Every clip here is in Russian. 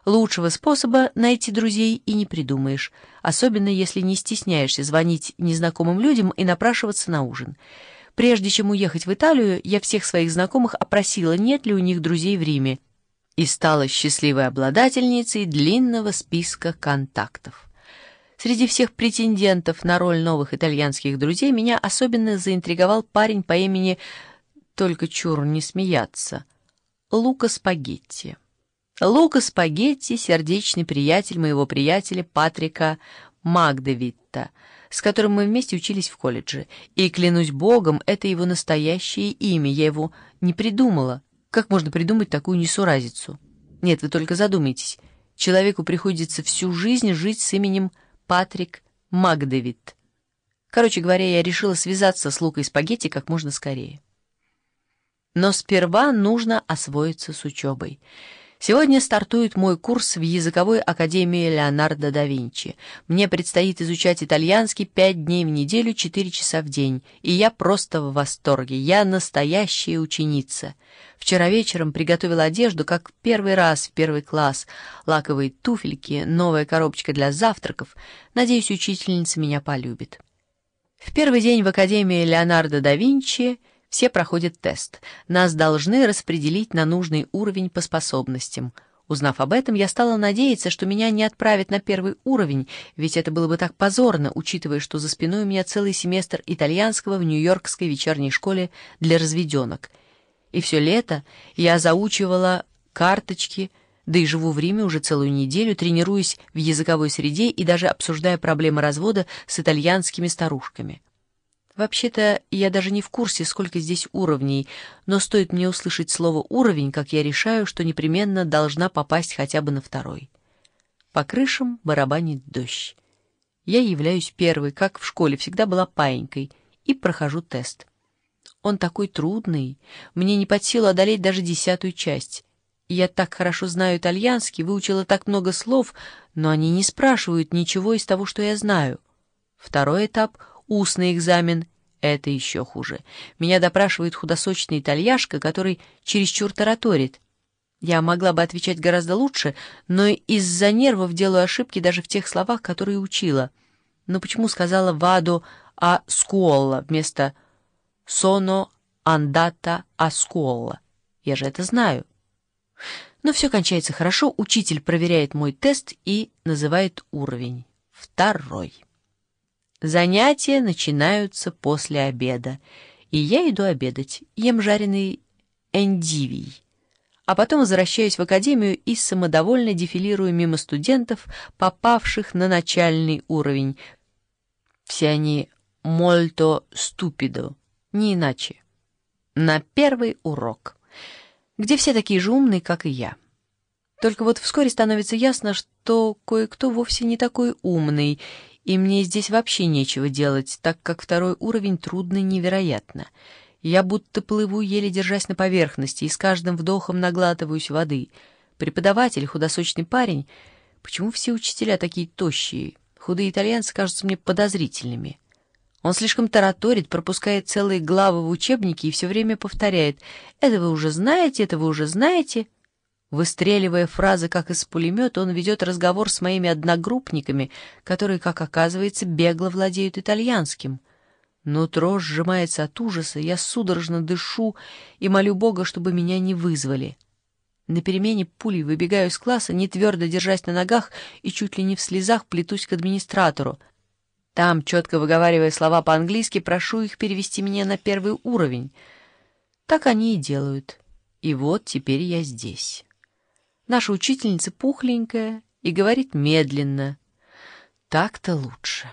Лучшего способа найти друзей и не придумаешь, особенно если не стесняешься звонить незнакомым людям и напрашиваться на ужин. Прежде чем уехать в Италию, я всех своих знакомых опросила, нет ли у них друзей в Риме, и стала счастливой обладательницей длинного списка контактов. Среди всех претендентов на роль новых итальянских друзей меня особенно заинтриговал парень по имени, только чур не смеяться, Лука Спагетти. Лука Спагетти — сердечный приятель моего приятеля Патрика Магдевитта, с которым мы вместе учились в колледже. И, клянусь богом, это его настоящее имя, я его не придумала. Как можно придумать такую несуразицу? Нет, вы только задумайтесь. Человеку приходится всю жизнь жить с именем Патрик Магдевитт. Короче говоря, я решила связаться с Лукой Спагетти как можно скорее. Но сперва нужно освоиться с учебой. Сегодня стартует мой курс в языковой академии Леонардо да Винчи. Мне предстоит изучать итальянский 5 дней в неделю, 4 часа в день. И я просто в восторге. Я настоящая ученица. Вчера вечером приготовила одежду, как первый раз в первый класс. Лаковые туфельки, новая коробочка для завтраков. Надеюсь, учительница меня полюбит. В первый день в академии Леонардо да Винчи все проходят тест. Нас должны распределить на нужный уровень по способностям. Узнав об этом, я стала надеяться, что меня не отправят на первый уровень, ведь это было бы так позорно, учитывая, что за спиной у меня целый семестр итальянского в Нью-Йоркской вечерней школе для разведенок. И все лето я заучивала карточки, да и живу в Риме уже целую неделю, тренируясь в языковой среде и даже обсуждая проблемы развода с итальянскими старушками. Вообще-то, я даже не в курсе, сколько здесь уровней, но стоит мне услышать слово «уровень», как я решаю, что непременно должна попасть хотя бы на второй. По крышам барабанит дождь. Я являюсь первой, как в школе, всегда была паинькой, и прохожу тест. Он такой трудный, мне не под силу одолеть даже 10-ю часть. Я так хорошо знаю итальянский, выучила так много слов, но они не спрашивают ничего из того, что я знаю. Второй этап — устный экзамен. Это еще хуже. Меня допрашивает худосочный итальяшка, который чересчур тараторит. Я могла бы отвечать гораздо лучше, но из-за нервов делаю ошибки даже в тех словах, которые учила. Но почему сказала «vado a scuola» вместо «sono andata a scuola»? Я же это знаю. Но все кончается хорошо. Учитель проверяет мой тест и называет уровень. 2. Занятия начинаются после обеда, и я иду обедать, ем жареный эндивий, а потом возвращаюсь в академию и самодовольно дефилирую мимо студентов, попавших на начальный уровень. Все они molto stupido, не иначе. На первый урок, где все такие же умные, как и я. Только вот вскоре становится ясно, что кое-кто вовсе не такой умный, и мне здесь вообще нечего делать, так как второй уровень трудный невероятно. Я будто плыву, еле держась на поверхности, и с каждым вдохом наглатываюсь воды. Преподаватель, худосочный парень. Почему все учителя такие тощие? Худые итальянцы кажутся мне подозрительными. Он слишком тараторит, пропускает целые главы в учебнике и все время повторяет: «Это вы уже знаете, это вы уже знаете». Выстреливая фразы, как из пулемета, он ведет разговор с моими одногруппниками, которые, как оказывается, бегло владеют итальянским. Нутро сжимается от ужаса, я судорожно дышу и молю Бога, чтобы меня не вызвали. На перемене пулей выбегаю из класса, не твердо держась на ногах и чуть ли не в слезах плетусь к администратору. Там, четко выговаривая слова по-английски, прошу их перевести меня на первый уровень. Так они и делают. И вот теперь я здесь. Наша учительница пухленькая и говорит медленно. Так-то лучше.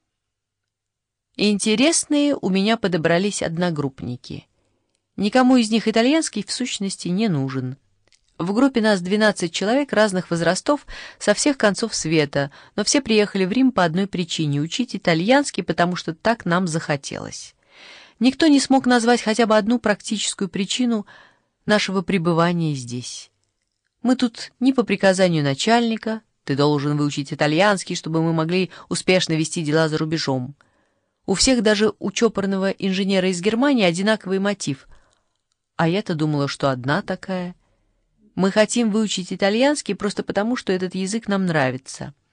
Интересные у меня подобрались одногруппники. Никому из них итальянский в сущности не нужен. В группе нас 12 человек разных возрастов со всех концов света, но все приехали в Рим по одной причине — учить итальянский, потому что так нам захотелось. Никто не смог назвать хотя бы одну практическую причину нашего пребывания здесь. Мы тут не по приказанию начальника, ты должен выучить итальянский, чтобы мы могли успешно вести дела за рубежом. У всех, даже у чопорного инженера из Германии, одинаковый мотив. А я-то думала, что одна такая. Мы хотим выучить итальянский просто потому, что этот язык нам нравится.